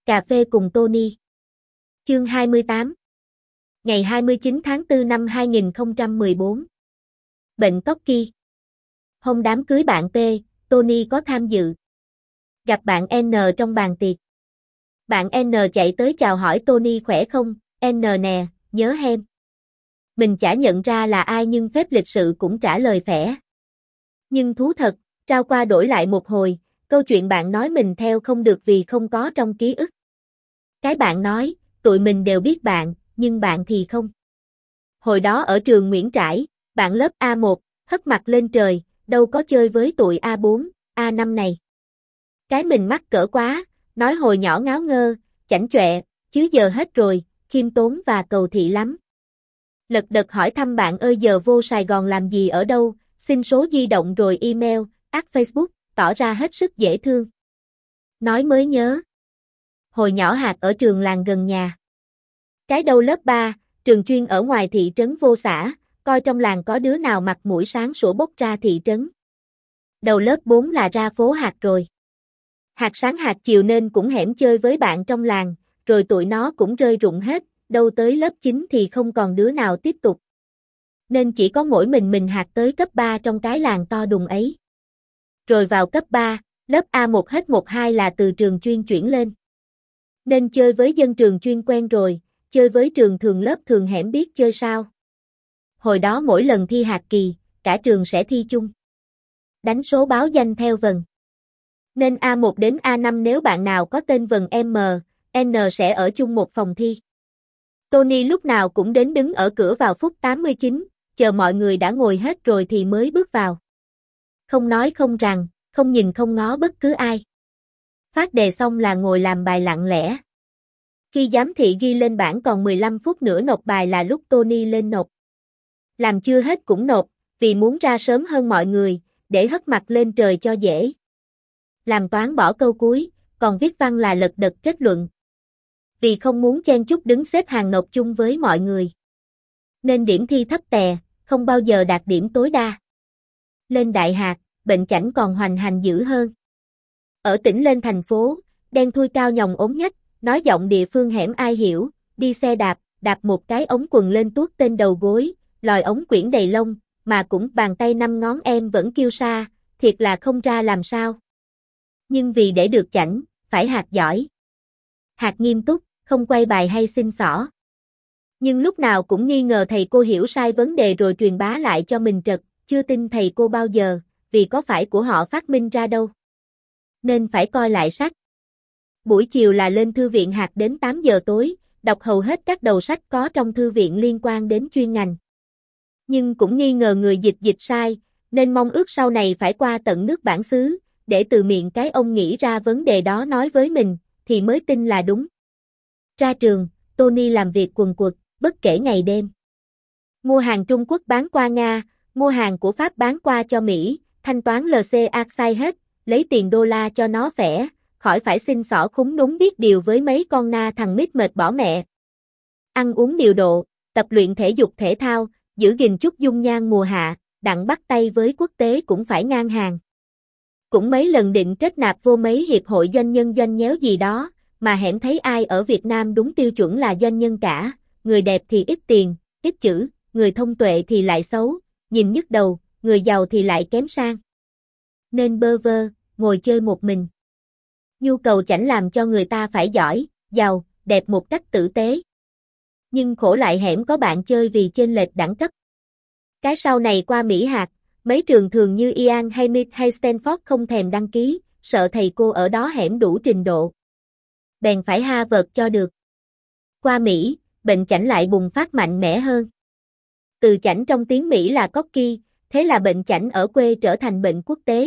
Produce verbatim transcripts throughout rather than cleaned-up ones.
Cà phê cùng Tony. Chương hai mươi tám. Ngày hai mươi chín tháng tư năm hai nghìn không trăm mười bốn. Bệnh Toki. Hôm đám cưới bạn P, Tony có tham dự. Gặp bạn N trong bàn tiệc. Bạn N chạy tới chào hỏi Tony khỏe không, N nè, nhớ hem. Mình chả nhận ra là ai nhưng phép lịch sự cũng trả lời phẻ. Nhưng thú thật, trao qua đổi lại một hồi, câu chuyện bạn nói mình theo không được vì không có trong ký ức. Cái bạn nói, tụi mình đều biết bạn, nhưng bạn thì không. Hồi đó ở trường Nguyễn Trãi, bạn lớp A một, hất mặt lên trời, đâu có chơi với tụi A bốn, A năm này. Cái mình mắc cỡ quá, nói hồi nhỏ ngáo ngơ, chảnh chọe, chứ giờ hết rồi, khiêm tốn và cầu thị lắm. Lật đật hỏi thăm bạn ơi giờ vô Sài Gòn làm gì ở đâu, xin số di động rồi email, add Facebook, tỏ ra hết sức dễ thương. Nói mới nhớ. Hồi nhỏ hạt ở trường làng gần nhà. Cái đâu lớp ba, trường chuyên ở ngoài thị trấn vô xã, coi trong làng có đứa nào mặt mũi sáng sủa bốc ra thị trấn. Đầu lớp bốn là ra phố hạt rồi. Hạt sáng hạt chiều nên cũng hẻm chơi với bạn trong làng, rồi tụi nó cũng rơi rụng hết, đâu tới lớp chín thì không còn đứa nào tiếp tục. Nên chỉ có mỗi mình mình hạt tới cấp ba trong cái làng to đùng ấy. Rồi vào cấp ba, lớp A một hết một hai là từ trường chuyên chuyển lên. Nên chơi với dân trường chuyên quen rồi, chơi với trường thường lớp thường hẻm biết chơi sao. Hồi đó mỗi lần thi hạt kỳ, cả trường sẽ thi chung. Đánh số báo danh theo vần. Nên A một đến A năm nếu bạn nào có tên vần M, N sẽ ở chung một phòng thi. Tony lúc nào cũng đến đứng ở cửa vào phút tám mươi chín, chờ mọi người đã ngồi hết rồi thì mới bước vào. Không nói không rằng, không nhìn không ngó bất cứ ai. Phát đề xong là ngồi làm bài lặng lẽ. Khi giám thị ghi lên bảng còn mười lăm phút nữa nộp bài là lúc Tony lên nộp. Làm chưa hết cũng nộp, vì muốn ra sớm hơn mọi người, để hất mặt lên trời cho dễ. Làm toán bỏ câu cuối, còn viết văn là lật đật kết luận. Vì không muốn chen chúc đứng xếp hàng nộp chung với mọi người. Nên điểm thi thấp tè, không bao giờ đạt điểm tối đa. Lên đại hạt, bệnh chảnh còn hoành hành dữ hơn. Ở tỉnh lên thành phố, đen thui cao nhòng ốm nhách, nói giọng địa phương hẻm ai hiểu, đi xe đạp, đạp một cái ống quần lên tuốt tên đầu gối, lòi ống quyển đầy lông, mà cũng bàn tay năm ngón em vẫn kêu sa, thiệt là không ra làm sao. Nhưng vì để được chảnh, phải hạt giỏi. Hạt nghiêm túc, không quay bài hay xin xỏ. Nhưng lúc nào cũng nghi ngờ thầy cô hiểu sai vấn đề rồi truyền bá lại cho mình trật, chưa tin thầy cô bao giờ, vì có phải của họ phát minh ra đâu. Nên phải coi lại sách. Buổi chiều là lên thư viện hạt đến tám giờ tối, đọc hầu hết các đầu sách có trong thư viện liên quan đến chuyên ngành. Nhưng cũng nghi ngờ người dịch dịch sai, nên mong ước sau này phải qua tận nước bản xứ, để từ miệng cái ông nghĩ ra vấn đề đó nói với mình, thì mới tin là đúng. Ra trường, Tony làm việc quần quật, bất kể ngày đêm. Mua hàng Trung Quốc bán qua Nga, mua hàng của Pháp bán qua cho Mỹ, thanh toán lờ xê Arxai hết, lấy tiền đô la cho nó phẻ, khỏi phải xin xỏ khúng đúng biết điều với mấy con na thằng mít mệt bỏ mẹ. Ăn uống điều độ, tập luyện thể dục thể thao, giữ gìn chút dung nhan mùa hạ, đặng bắt tay với quốc tế cũng phải ngang hàng. Cũng mấy lần định kết nạp vô mấy hiệp hội doanh nhân doanh nhéo gì đó, mà hẻm thấy ai ở Việt Nam đúng tiêu chuẩn là doanh nhân cả, người đẹp thì ít tiền, ít chữ, người thông tuệ thì lại xấu, nhìn nhức đầu, người giàu thì lại kém sang. Nên bơ vơ, ngồi chơi một mình. Nhu cầu chảnh làm cho người ta phải giỏi, giàu, đẹp một cách tử tế. Nhưng khổ lại hẻm có bạn chơi vì chênh lệch đẳng cấp. Cái sau này qua Mỹ hạt, mấy trường thường như Ian hay Mid hay Stanford không thèm đăng ký, sợ thầy cô ở đó hẻm đủ trình độ. Bèn phải Harvard cho được. Qua Mỹ, bệnh chảnh lại bùng phát mạnh mẽ hơn. Từ chảnh trong tiếng Mỹ là cocky, thế là bệnh chảnh ở quê trở thành bệnh quốc tế.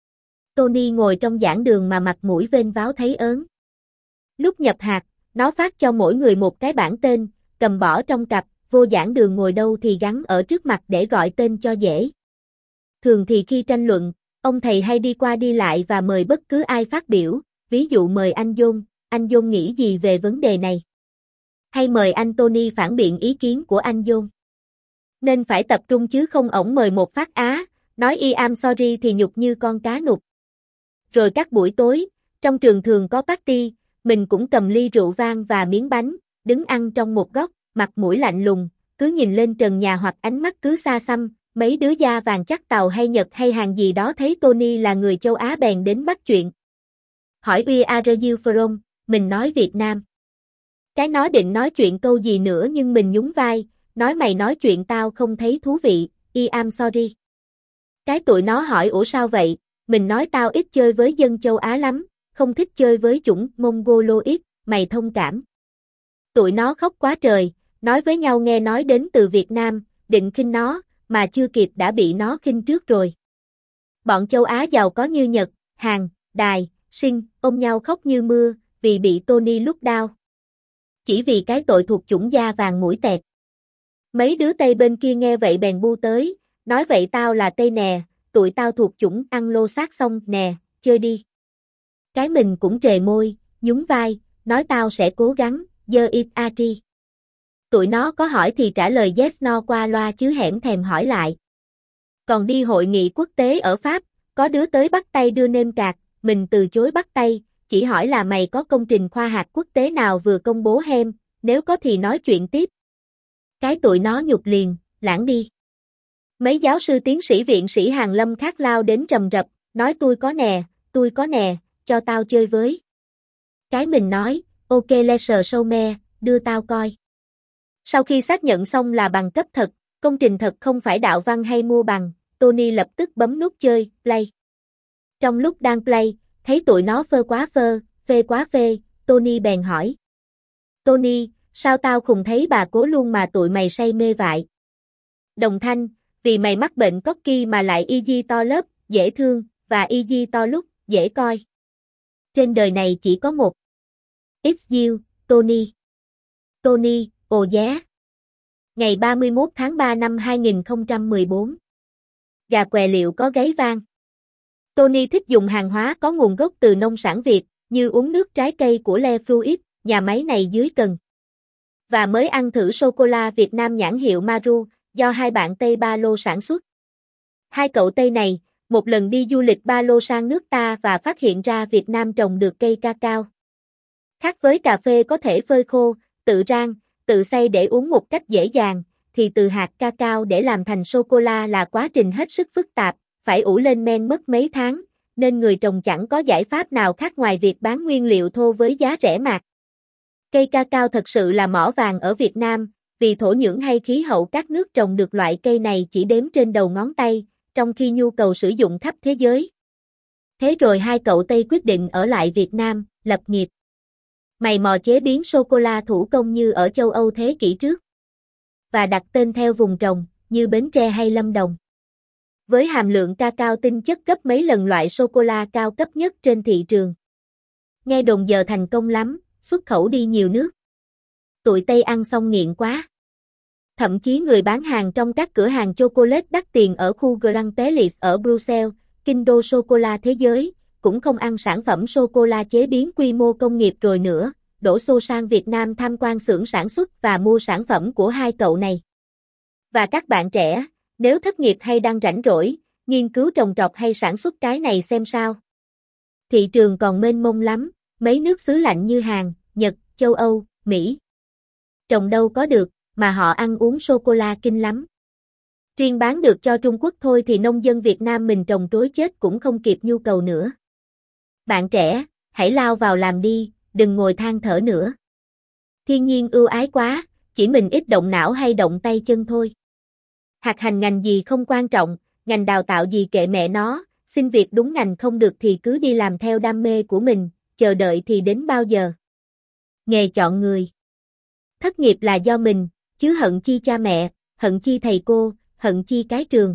Tony ngồi trong giảng đường mà mặt mũi vênh váo thấy ớn. Lúc nhập hạt, nó phát cho mỗi người một cái bảng tên, cầm bỏ trong cặp, vô giảng đường ngồi đâu thì gắn ở trước mặt để gọi tên cho dễ. Thường thì khi tranh luận, ông thầy hay đi qua đi lại và mời bất cứ ai phát biểu, ví dụ mời anh John, anh John nghĩ gì về vấn đề này? Hay mời anh Tony phản biện ý kiến của anh John. Nên phải tập trung chứ không ổng mời một phát á, nói I am sorry thì nhục như con cá nục. Rồi các buổi tối, trong trường thường có party, mình cũng cầm ly rượu vang và miếng bánh, đứng ăn trong một góc, mặt mũi lạnh lùng, cứ nhìn lên trần nhà hoặc ánh mắt cứ xa xăm, mấy đứa da vàng chắc Tàu hay Nhật hay Hàn gì đó thấy Tony là người châu Á bèn đến bắt chuyện. Hỏi Where are you from? Mình nói Việt Nam. Cái nó định nói chuyện câu gì nữa nhưng mình nhún vai, nói mày nói chuyện tao không thấy thú vị, I am sorry. Cái tụi nó hỏi ủa sao vậy, mình nói tao ít chơi với dân châu Á lắm, không thích chơi với chủng Mongoloid, mày thông cảm. Tụi nó khóc quá trời, nói với nhau nghe nói đến từ Việt Nam, định khinh nó, mà chưa kịp đã bị nó khinh trước rồi. Bọn châu Á giàu có như Nhật, Hàn, Đài, Sinh, ôm nhau khóc như mưa, vì bị Tony lúc đau. Chỉ vì cái tội thuộc chủng da vàng mũi tẹt. Mấy đứa Tây bên kia nghe vậy bèn bu tới, nói vậy tao là Tây nè, tụi tao thuộc chủng Anglo-Saxon nè, chơi đi. Cái mình cũng trề môi, nhún vai, nói tao sẽ cố gắng, giơ it a tri. Tụi nó có hỏi thì trả lời yes no qua loa chứ hẻm thèm hỏi lại. Còn đi hội nghị quốc tế ở Pháp, có đứa tới bắt tay đưa nêm card, mình từ chối bắt tay, chỉ hỏi là mày có công trình khoa học quốc tế nào vừa công bố hem, nếu có thì nói chuyện tiếp. Cái tụi nó nhục liền, lãng đi. Mấy giáo sư tiến sĩ viện sĩ Hàn Lâm khác lao đến rầm rập, nói tôi có nè, tôi có nè, cho tao chơi với. Cái mình nói, ok let's show me, đưa tao coi. Sau khi xác nhận xong là bằng cấp thật, công trình thật không phải đạo văn hay mua bằng, Tony lập tức bấm nút chơi, play. Trong lúc đang play, thấy tụi nó phơ quá phơ, phê quá phê, Tony bèn hỏi. Tony, sao tao không thấy bà cố luôn mà tụi mày say mê vậy? Đồng thanh, vì mày mắc bệnh cocky mà lại easy to lớp, dễ thương, và easy to lúc, dễ coi. Trên đời này chỉ có một. It's you, Tony. Tony, ồ giá. Ngày ba mươi mốt tháng ba năm hai nghìn không trăm mười bốn. Gà què liệu có gáy vang. Tony thích dùng hàng hóa có nguồn gốc từ nông sản Việt, như uống nước trái cây của Le Fruit, nhà máy này dưới Cần. Và mới ăn thử sô-cô-la Việt Nam nhãn hiệu Maru, do hai bạn Tây Ba Lô sản xuất. Hai cậu Tây này, một lần đi du lịch Ba Lô sang nước ta và phát hiện ra Việt Nam trồng được cây cacao. Khác với cà phê có thể phơi khô, tự rang, tự xay để uống một cách dễ dàng, thì từ hạt cacao để làm thành sô-cô-la là quá trình hết sức phức tạp, phải ủ lên men mất mấy tháng, nên người trồng chẳng có giải pháp nào khác ngoài việc bán nguyên liệu thô với giá rẻ mạt. Cây cacao thật sự là mỏ vàng ở Việt Nam, vì thổ nhưỡng hay khí hậu các nước trồng được loại cây này chỉ đếm trên đầu ngón tay, trong khi nhu cầu sử dụng khắp thế giới. Thế rồi hai cậu Tây quyết định ở lại Việt Nam, lập nghiệp. Mày mò chế biến sô-cô-la thủ công như ở châu Âu thế kỷ trước. Và đặt tên theo vùng trồng, như Bến Tre hay Lâm Đồng. Với hàm lượng cacao tinh chất gấp mấy lần loại sô-cô-la cao cấp nhất trên thị trường. Nghe đồn giờ thành công lắm, xuất khẩu đi nhiều nước. Tụi Tây ăn xong nghiện quá. Thậm chí người bán hàng trong các cửa hàng chocolate đắt tiền ở khu Grand Palais ở Bruxelles, kinh đô sô-cô-la thế giới, cũng không ăn sản phẩm sô-cô-la chế biến quy mô công nghiệp rồi nữa, đổ xô sang Việt Nam tham quan xưởng sản xuất và mua sản phẩm của hai cậu này. Và các bạn trẻ, nếu thất nghiệp hay đang rảnh rỗi, nghiên cứu trồng trọt hay sản xuất cái này xem sao. Thị trường còn mênh mông lắm, mấy nước xứ lạnh như Hàn, Nhật, châu Âu, Mỹ. Trồng đâu có được, mà họ ăn uống sô-cô-la kinh lắm. Riêng bán được cho Trung Quốc thôi thì nông dân Việt Nam mình trồng trối chết cũng không kịp nhu cầu nữa. Bạn trẻ, hãy lao vào làm đi, đừng ngồi than thở nữa. Thiên nhiên ưu ái quá, chỉ mình ít động não hay động tay chân thôi. Hạt hành ngành gì không quan trọng, ngành đào tạo gì kệ mẹ nó, xin việc đúng ngành không được thì cứ đi làm theo đam mê của mình, chờ đợi thì đến bao giờ. Nghề chọn người. Thất nghiệp là do mình, chứ hận chi cha mẹ, hận chi thầy cô, hận chi cái trường.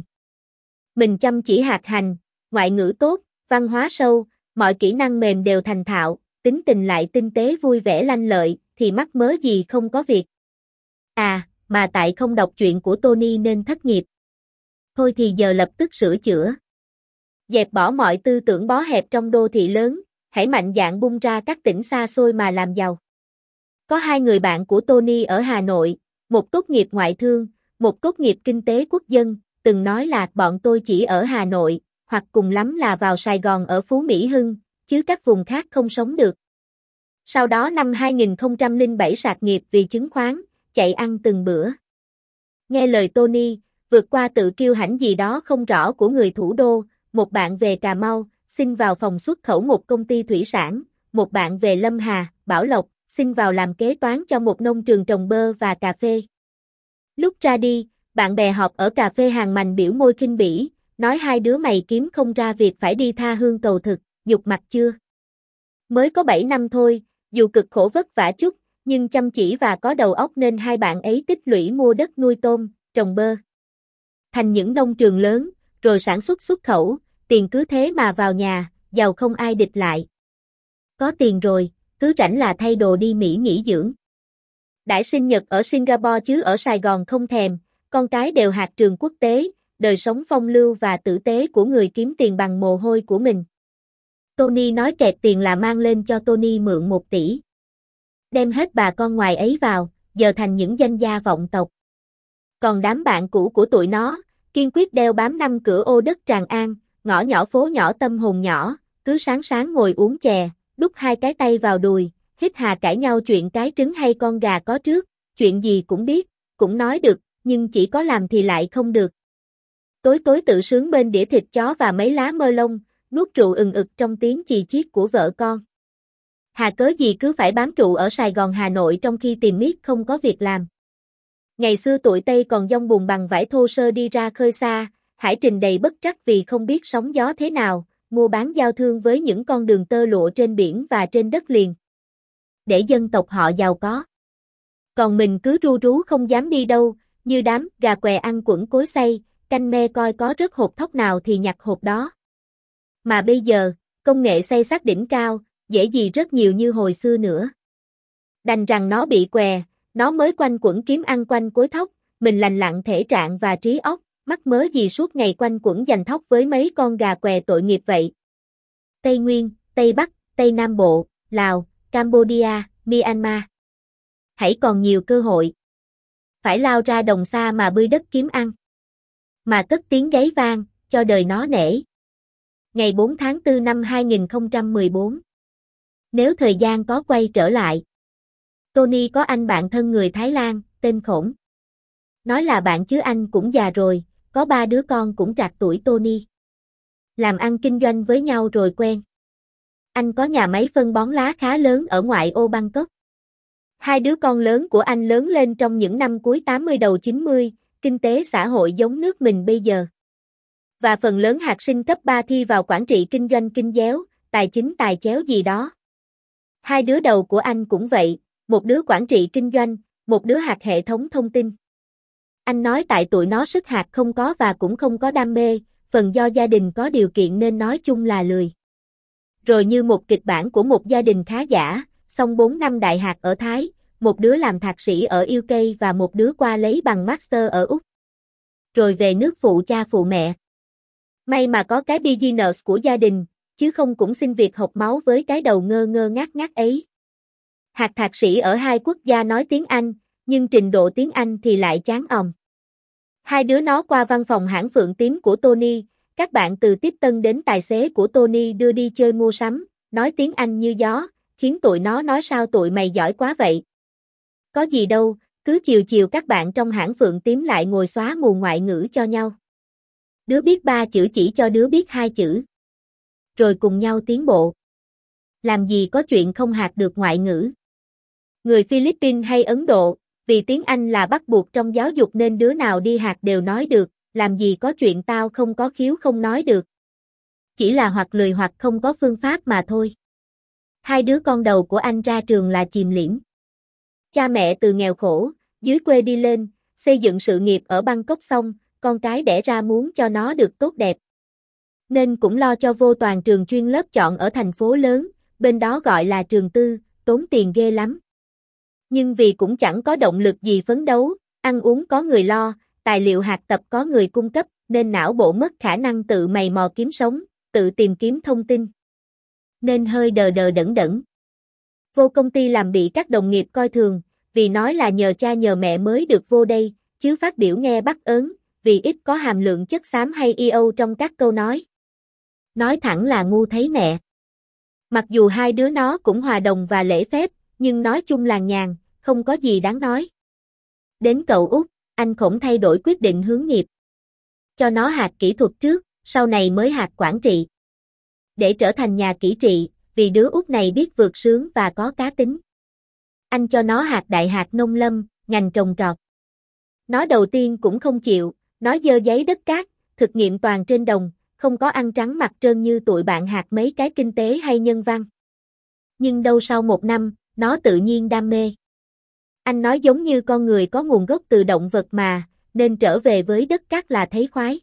Mình chăm chỉ hạt hành, ngoại ngữ tốt, văn hóa sâu, mọi kỹ năng mềm đều thành thạo, tính tình lại tinh tế vui vẻ lanh lợi, thì mắc mớ gì không có việc. À, mà tại không đọc chuyện của Tony nên thất nghiệp. Thôi thì giờ lập tức sửa chữa. Dẹp bỏ mọi tư tưởng bó hẹp trong đô thị lớn, hãy mạnh dạn bung ra các tỉnh xa xôi mà làm giàu. Có hai người bạn của Tony ở Hà Nội, một tốt nghiệp ngoại thương, một tốt nghiệp kinh tế quốc dân, từng nói là bọn tôi chỉ ở Hà Nội, hoặc cùng lắm là vào Sài Gòn ở Phú Mỹ Hưng, chứ các vùng khác không sống được. Sau đó năm hai nghìn không trăm lẻ bảy sạc nghiệp vì chứng khoán, chạy ăn từng bữa. Nghe lời Tony, vượt qua tự kiêu hãnh gì đó không rõ của người thủ đô, một bạn về Cà Mau, xin vào phòng xuất khẩu một công ty thủy sản, một bạn về Lâm Hà, Bảo Lộc, xin vào làm kế toán cho một nông trường trồng bơ và cà phê. Lúc ra đi, bạn bè họp ở cà phê hàng mành biểu môi khinh bỉ, nói hai đứa mày kiếm không ra việc phải đi tha hương cầu thực, nhục mặt chưa? Mới có bảy năm thôi, dù cực khổ vất vả chút, nhưng chăm chỉ và có đầu óc nên hai bạn ấy tích lũy mua đất nuôi tôm, trồng bơ. Thành những nông trường lớn, rồi sản xuất xuất khẩu, tiền cứ thế mà vào nhà, giàu không ai địch lại. Có tiền rồi, cứ rảnh là thay đồ đi Mỹ nghỉ dưỡng. Đãi sinh nhật ở Singapore chứ ở Sài Gòn không thèm, con cái đều hạt trường quốc tế, đời sống phong lưu và tử tế của người kiếm tiền bằng mồ hôi của mình. Tony nói kẹt tiền là mang lên cho Tony mượn một tỷ. Đem hết bà con ngoài ấy vào, giờ thành những danh gia vọng tộc. Còn đám bạn cũ của tụi nó, kiên quyết đeo bám năm cửa ô đất Tràng An, ngõ nhỏ phố nhỏ tâm hồn nhỏ, cứ sáng sáng ngồi uống chè, đút hai cái tay vào đùi, hít hà cãi nhau chuyện cái trứng hay con gà có trước, chuyện gì cũng biết, cũng nói được, nhưng chỉ có làm thì lại không được. Tối tối tự sướng bên đĩa thịt chó và mấy lá mơ lông, nuốt rượu ừng ực trong tiếng chì chiết của vợ con. Hà cớ gì cứ phải bám trụ ở Sài Gòn Hà Nội trong khi tìm miết không có việc làm. Ngày xưa tụi Tây còn dông bùn bằng vải thô sơ đi ra khơi xa, hải trình đầy bất trắc vì không biết sóng gió thế nào, mua bán giao thương với những con đường tơ lụa trên biển và trên đất liền. Để dân tộc họ giàu có. Còn mình cứ ru rú không dám đi đâu, như đám gà què ăn quẩn cối xay, canh me coi có rớt hột thóc nào thì nhặt hột đó. Mà bây giờ, công nghệ xay sát đỉnh cao, dễ gì rất nhiều như hồi xưa nữa. Đành rằng nó bị què, nó mới quanh quẩn kiếm ăn quanh cối thóc, mình lành lặn thể trạng và trí óc, mắc mớ gì suốt ngày quanh quẩn giành thóc với mấy con gà què tội nghiệp vậy. Tây Nguyên, Tây Bắc, Tây Nam Bộ, Lào, Cambodia, Myanmar. Hãy còn nhiều cơ hội. Phải lao ra đồng xa mà bươi đất kiếm ăn. Mà cất tiếng gáy vang, cho đời nó nể. Ngày bốn tháng tư năm hai nghìn không trăm mười bốn. Nếu thời gian có quay trở lại. Tony có anh bạn thân người Thái Lan, tên Khổng. Nói là bạn chứ anh cũng già rồi, có ba đứa con cũng trạc tuổi Tony. Làm ăn kinh doanh với nhau rồi quen. Anh có nhà máy phân bón lá khá lớn ở ngoại ô Bangkok. Hai đứa con lớn của anh lớn lên trong những năm cuối tám mươi đầu chín mươi, kinh tế xã hội giống nước mình bây giờ. Và phần lớn hạt sinh cấp ba thi vào quản trị kinh doanh kinh déo, tài chính tài chéo gì đó. Hai đứa đầu của anh cũng vậy, một đứa quản trị kinh doanh, một đứa hạt hệ thống thông tin. Anh nói tại tụi nó sức hạt không có và cũng không có đam mê, phần do gia đình có điều kiện nên nói chung là lười. Rồi như một kịch bản của một gia đình khá giả, xong bốn năm đại hạt ở Thái, một đứa làm thạc sĩ ở u ca và một đứa qua lấy bằng master ở Úc. Rồi về nước phụ cha phụ mẹ. May mà có cái business của gia đình, chứ không cũng xin việc học máu với cái đầu ngơ ngơ ngác ngác ấy. Hạt thạc sĩ ở hai quốc gia nói tiếng Anh, nhưng trình độ tiếng Anh thì lại chán òm. Hai đứa nó qua văn phòng hãng Phượng Tím của Tony, các bạn từ tiếp tân đến tài xế của Tony đưa đi chơi mua sắm, nói tiếng Anh như gió, khiến tụi nó nói sao tụi mày giỏi quá vậy. Có gì đâu, cứ chiều chiều các bạn trong hãng Phượng Tím lại ngồi xóa mù ngoại ngữ cho nhau. Đứa biết ba chữ chỉ cho đứa biết hai chữ. Rồi cùng nhau tiến bộ. Làm gì có chuyện không hạt được ngoại ngữ. Người Philippines hay Ấn Độ, vì tiếng Anh là bắt buộc trong giáo dục nên đứa nào đi hạt đều nói được, làm gì có chuyện tao không có khiếu không nói được. Chỉ là hoặc lười hoặc không có phương pháp mà thôi. Hai đứa con đầu của anh ra trường là chìm liễn. Cha mẹ từ nghèo khổ, dưới quê đi lên, xây dựng sự nghiệp ở Bangkok xong, con cái đẻ ra muốn cho nó được tốt đẹp. Nên cũng lo cho vô toàn trường chuyên lớp chọn ở thành phố lớn, bên đó gọi là trường tư, tốn tiền ghê lắm. Nhưng vì cũng chẳng có động lực gì phấn đấu, ăn uống có người lo, tài liệu hạt tập có người cung cấp, nên não bộ mất khả năng tự mày mò kiếm sống, tự tìm kiếm thông tin. Nên hơi đờ đờ đẫn đẫn. Vô công ty làm bị các đồng nghiệp coi thường, vì nói là nhờ cha nhờ mẹ mới được vô đây, chứ phát biểu nghe bắt ớn, vì ít có hàm lượng chất xám hay i âu trong các câu nói. Nói thẳng là ngu thấy mẹ. Mặc dù hai đứa nó cũng hòa đồng và lễ phép, nhưng nói chung làng nhàng, không có gì đáng nói. Đến cậu út, anh Khổng thay đổi quyết định hướng nghiệp. Cho nó hạt kỹ thuật trước, sau này mới hạt quản trị. Để trở thành nhà kỹ trị, vì đứa út này biết vượt sướng và có cá tính. Anh cho nó hạt đại hạt nông lâm, ngành trồng trọt. Nó đầu tiên cũng không chịu, nó dơ giấy đất cát, thực nghiệm toàn trên đồng, không có ăn trắng mặt trơn như tụi bạn hạt mấy cái kinh tế hay nhân văn. Nhưng đâu sau một năm, nó tự nhiên đam mê. Anh nói giống như con người có nguồn gốc từ động vật mà, nên trở về với đất cát là thấy khoái.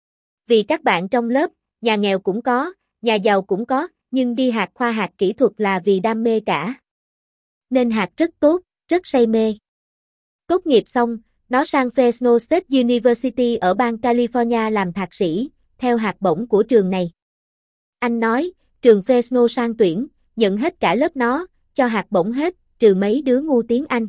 Vì các bạn trong lớp, nhà nghèo cũng có, nhà giàu cũng có, nhưng đi hạt khoa hạt kỹ thuật là vì đam mê cả. Nên hạt rất tốt, rất say mê. Tốt nghiệp xong, nó sang Fresno State University ở bang California làm thạc sĩ, theo hạt bổng của trường này. Anh nói, trường Fresno sang tuyển, nhận hết cả lớp nó, cho hạt bổng hết, trừ mấy đứa ngu tiếng Anh.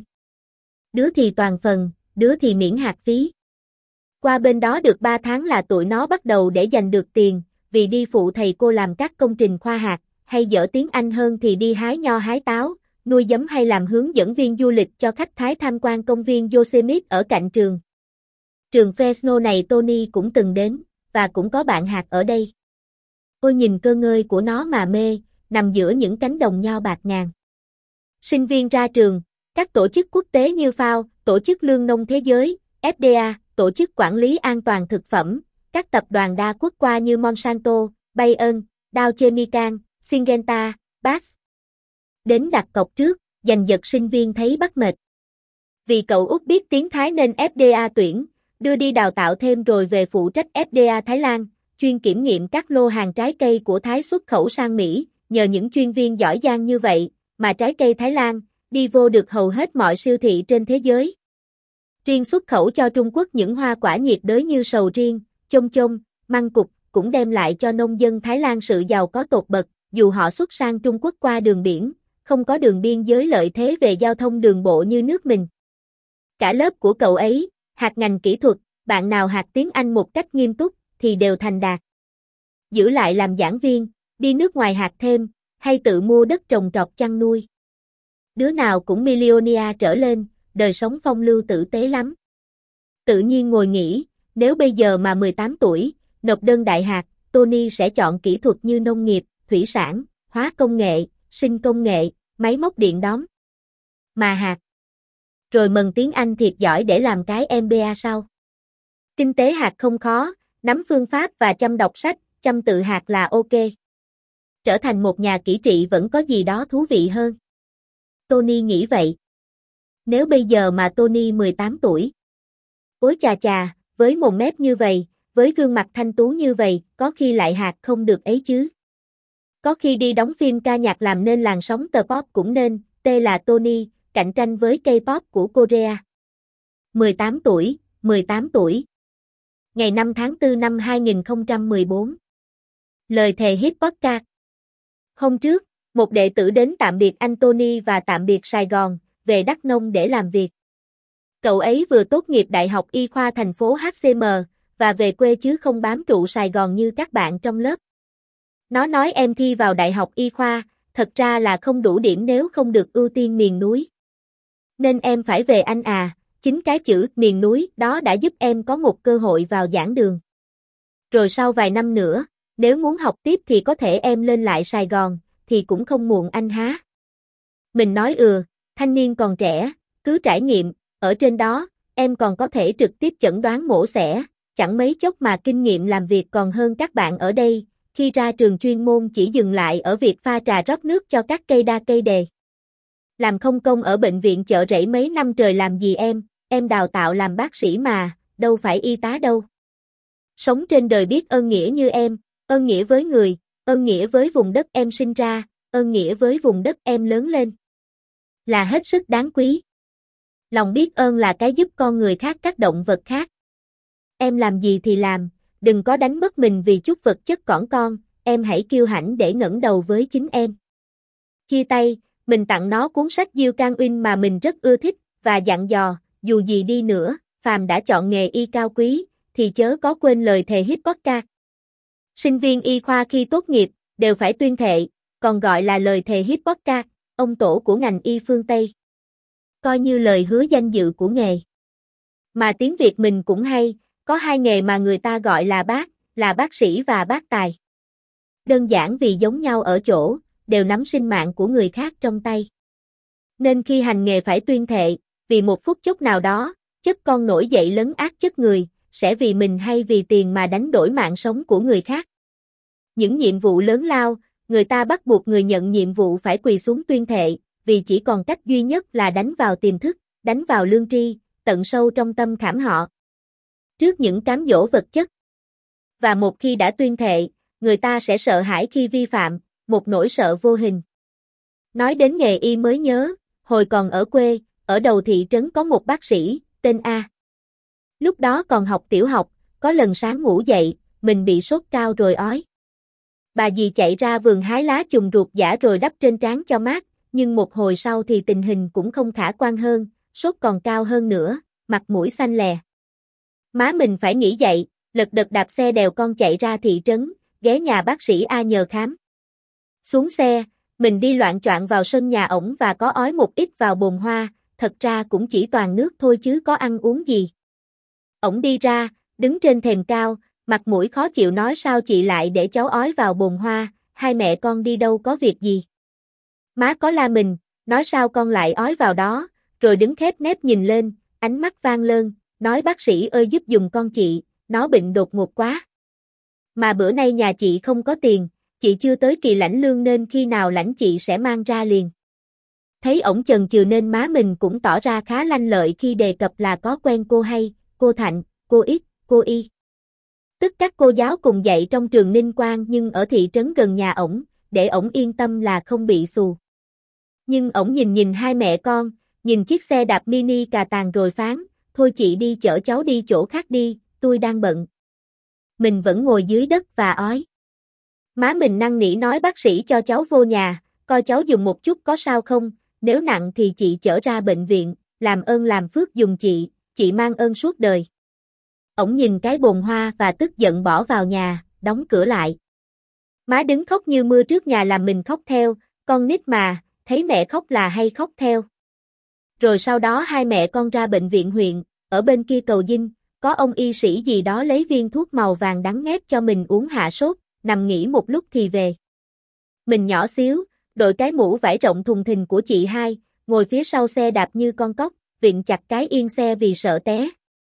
Đứa thì toàn phần, đứa thì miễn hạt phí. Qua bên đó được ba tháng là tụi nó bắt đầu để dành được tiền, vì đi phụ thầy cô làm các công trình khoa hạt, hay dở tiếng Anh hơn thì đi hái nho hái táo, nuôi giấm hay làm hướng dẫn viên du lịch cho khách Thái tham quan công viên Yosemite ở cạnh trường. Trường Fresno này Tony cũng từng đến, và cũng có bạn hạt ở đây. Ôi nhìn cơ ngơi của nó mà mê, nằm giữa những cánh đồng nho bạc ngàn. Sinh viên ra trường, các tổ chức quốc tế như ép a o, Tổ chức Lương nông Thế giới, ép đê a, Tổ chức Quản lý An toàn Thực phẩm, các tập đoàn đa quốc gia như Monsanto, Bayer, Dow Chemical, Syngenta, Bass. Đến đặt cọc trước, giành giật sinh viên thấy bắt mệt. Vì cậu út biết tiếng Thái nên ép đê a tuyển, đưa đi đào tạo thêm rồi về phụ trách ép đê a Thái Lan, chuyên kiểm nghiệm các lô hàng trái cây của Thái xuất khẩu sang Mỹ, nhờ những chuyên viên giỏi giang như vậy, mà trái cây Thái Lan đi vô được hầu hết mọi siêu thị trên thế giới. Riêng xuất khẩu cho Trung Quốc những hoa quả nhiệt đới như sầu riêng, chông chông, măng cụt cũng đem lại cho nông dân Thái Lan sự giàu có tột bậc, dù họ xuất sang Trung Quốc qua đường biển, không có đường biên giới lợi thế về giao thông đường bộ như nước mình. Cả lớp của cậu ấy, hạt ngành kỹ thuật, bạn nào hạt tiếng Anh một cách nghiêm túc, thì đều thành đạt. Giữ lại làm giảng viên, đi nước ngoài hạt thêm, hay tự mua đất trồng trọt chăn nuôi. Đứa nào cũng millionaire trở lên, đời sống phong lưu tử tế lắm. Tự nhiên ngồi nghĩ, nếu bây giờ mà mười tám tuổi, nộp đơn đại hạt, Tony sẽ chọn kỹ thuật như nông nghiệp, thủy sản, hóa công nghệ, sinh công nghệ, máy móc điện đóm. Mà hạt. Rồi mần tiếng Anh thiệt giỏi để làm cái em bê a sau. Kinh tế hạt không khó, nắm phương pháp và chăm đọc sách, chăm tự hạt là ok. Trở thành một nhà kỹ trị vẫn có gì đó thú vị hơn. Tony nghĩ vậy. Nếu bây giờ mà Tony mười tám tuổi. Ôi chà chà, với mồm mép như vậy, với gương mặt thanh tú như vậy, có khi lại hạt không được ấy chứ. Có khi đi đóng phim ca nhạc làm nên làn sóng tờ pop cũng nên, tê là Tony, cạnh tranh với K-pop của Korea. mười tám tuổi, mười tám tuổi. Ngày năm tháng tư năm hai nghìn không trăm mười bốn. Lời thề hit podcast. Hôm trước, một đệ tử đến tạm biệt anh Tony và tạm biệt Sài Gòn, về Đắk Nông để làm việc. Cậu ấy vừa tốt nghiệp Đại học Y khoa thành phố hát xê em, và về quê chứ không bám trụ Sài Gòn như các bạn trong lớp. Nó nói em thi vào Đại học Y khoa, thật ra là không đủ điểm nếu không được ưu tiên miền núi. Nên em phải về anh à, chính cái chữ miền núi đó đã giúp em có một cơ hội vào giảng đường. Rồi sau vài năm nữa, nếu muốn học tiếp thì có thể em lên lại Sài Gòn, thì cũng không muộn anh há. Mình nói ừ, thanh niên còn trẻ, cứ trải nghiệm, ở trên đó, em còn có thể trực tiếp chẩn đoán mổ xẻ, chẳng mấy chốc mà kinh nghiệm làm việc còn hơn các bạn ở đây, khi ra trường chuyên môn chỉ dừng lại ở việc pha trà rót nước cho các cây đa cây đề. Làm không công ở bệnh viện Chợ Rẫy mấy năm trời làm gì em, em đào tạo làm bác sĩ mà, đâu phải y tá đâu. Sống trên đời biết ơn nghĩa như em, ơn nghĩa với người, ơn nghĩa với vùng đất em sinh ra, ơn nghĩa với vùng đất em lớn lên. Là hết sức đáng quý. Lòng biết ơn là cái giúp con người khác các động vật khác. Em làm gì thì làm, đừng có đánh mất mình vì chút vật chất cỏn con, em hãy kiêu hãnh để ngẩng đầu với chính em. Chia tay, mình tặng nó cuốn sách Diêu Can Uyên mà mình rất ưa thích, và dặn dò, dù gì đi nữa, phàm đã chọn nghề y cao quý, thì chớ có quên lời thề hit podcast. Sinh viên y khoa khi tốt nghiệp, đều phải tuyên thệ, còn gọi là lời thề Hippocrates, ông tổ của ngành y phương Tây. Coi như lời hứa danh dự của nghề. Mà tiếng Việt mình cũng hay, có hai nghề mà người ta gọi là bác, là bác sĩ và bác tài. Đơn giản vì giống nhau ở chỗ, đều nắm sinh mạng của người khác trong tay. Nên khi hành nghề phải tuyên thệ, vì một phút chốc nào đó, chất con nổi dậy lấn át chất người, sẽ vì mình hay vì tiền mà đánh đổi mạng sống của người khác. Những nhiệm vụ lớn lao, người ta bắt buộc người nhận nhiệm vụ phải quỳ xuống tuyên thệ, vì chỉ còn cách duy nhất là đánh vào tiềm thức, đánh vào lương tri, tận sâu trong tâm khảm họ. Trước những cám dỗ vật chất. Và một khi đã tuyên thệ, người ta sẽ sợ hãi khi vi phạm, một nỗi sợ vô hình. Nói đến nghề y mới nhớ, hồi còn ở quê, ở đầu thị trấn có một bác sĩ, tên A. Lúc đó còn học tiểu học, có lần sáng ngủ dậy, mình bị sốt cao rồi ói. Bà dì chạy ra vườn hái lá chùm ruột giả rồi đắp trên trán cho mát, nhưng một hồi sau thì tình hình cũng không khả quan hơn, sốt còn cao hơn nữa, mặt mũi xanh lè. Má mình phải nghỉ dậy, lật đật đạp xe đèo con chạy ra thị trấn, ghé nhà bác sĩ A nhờ khám. Xuống xe, mình đi loạng choạng vào sân nhà ổng và có ói một ít vào bồn hoa, thật ra cũng chỉ toàn nước thôi chứ có ăn uống gì. Ổng đi ra, đứng trên thềm cao, mặt mũi khó chịu nói sao chị lại để cháu ói vào bồn hoa, hai mẹ con đi đâu có việc gì. Má có la mình, nói sao con lại ói vào đó, rồi đứng khép nép nhìn lên, ánh mắt vang lơn, nói bác sĩ ơi giúp giùm con chị, nó bệnh đột ngột quá. Mà bữa nay nhà chị không có tiền, chị chưa tới kỳ lãnh lương nên khi nào lãnh chị sẽ mang ra liền. Thấy ổng chần chừ nên má mình cũng tỏ ra khá lanh lợi khi đề cập là có quen cô hay, cô Thạnh, cô X, cô Y. Tức các cô giáo cùng dạy trong trường Ninh Quang nhưng ở thị trấn gần nhà ổng, để ổng yên tâm là không bị xù. Nhưng ổng nhìn nhìn hai mẹ con, nhìn chiếc xe đạp mini cà tàng rồi phán, thôi chị đi chở cháu đi chỗ khác đi, tôi đang bận. Mình vẫn ngồi dưới đất và ói. Má mình năn nỉ nói bác sĩ cho cháu vô nhà, coi cháu dùng một chút có sao không, nếu nặng thì chị chở ra bệnh viện, làm ơn làm phước dùng chị, chị mang ơn suốt đời. Ổng nhìn cái bồn hoa và tức giận bỏ vào nhà, đóng cửa lại. Má đứng khóc như mưa trước nhà làm mình khóc theo, con nít mà, thấy mẹ khóc là hay khóc theo. Rồi sau đó hai mẹ con ra bệnh viện huyện, ở bên kia cầu Dinh, có ông y sĩ gì đó lấy viên thuốc màu vàng đắng ngát cho mình uống hạ sốt, nằm nghỉ một lúc thì về. Mình nhỏ xíu, đội cái mũ vải rộng thùng thình của chị hai, ngồi phía sau xe đạp như con cóc, vịn chặt cái yên xe vì sợ té.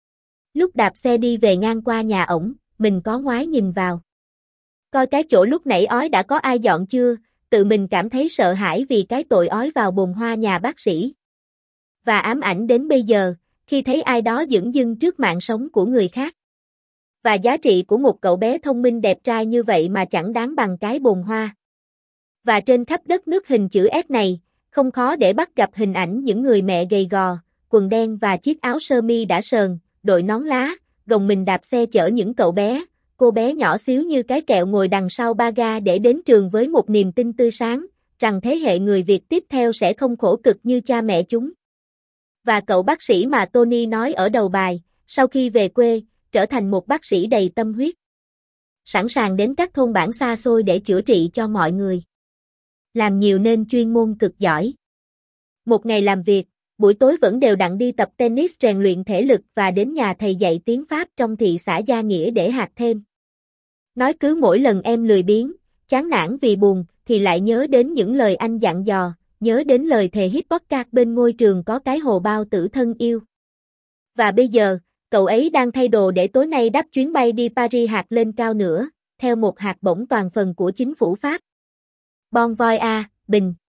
Lúc đạp xe đi về ngang qua nhà ổng, mình có ngoái nhìn vào. Coi cái chỗ lúc nãy ói đã có ai dọn chưa, tự mình cảm thấy sợ hãi vì cái tội ói vào bồn hoa nhà bác sĩ. Và ám ảnh đến bây giờ, khi thấy ai đó dửng dưng trước mạng sống của người khác. Và giá trị của một cậu bé thông minh đẹp trai như vậy mà chẳng đáng bằng cái bồn hoa. Và trên khắp đất nước hình chữ S này, không khó để bắt gặp hình ảnh những người mẹ gầy gò, quần đen và chiếc áo sơ mi đã sờn, đội nón lá, gồng mình đạp xe chở những cậu bé, cô bé nhỏ xíu như cái kẹo ngồi đằng sau ba ga để đến trường với một niềm tin tươi sáng, rằng thế hệ người Việt tiếp theo sẽ không khổ cực như cha mẹ chúng. Và cậu bác sĩ mà Tony nói ở đầu bài, sau khi về quê, trở thành một bác sĩ đầy tâm huyết. Sẵn sàng đến các thôn bản xa xôi để chữa trị cho mọi người. Làm nhiều nên chuyên môn cực giỏi. Một ngày làm việc, buổi tối vẫn đều đặn đi tập tennis rèn luyện thể lực và đến nhà thầy dạy tiếng Pháp trong thị xã Gia Nghĩa để hạt thêm. Nói cứ mỗi lần em lười biếng, chán nản vì buồn, thì lại nhớ đến những lời anh dặn dò, nhớ đến lời thề Hippocrates bên ngôi trường có cái hồ bao tử thân yêu. Và bây giờ, cậu ấy đang thay đồ để tối nay đáp chuyến bay đi Paris hạt lên cao nữa, theo một hạt bổng toàn phần của chính phủ Pháp. Bon voyage, Bình.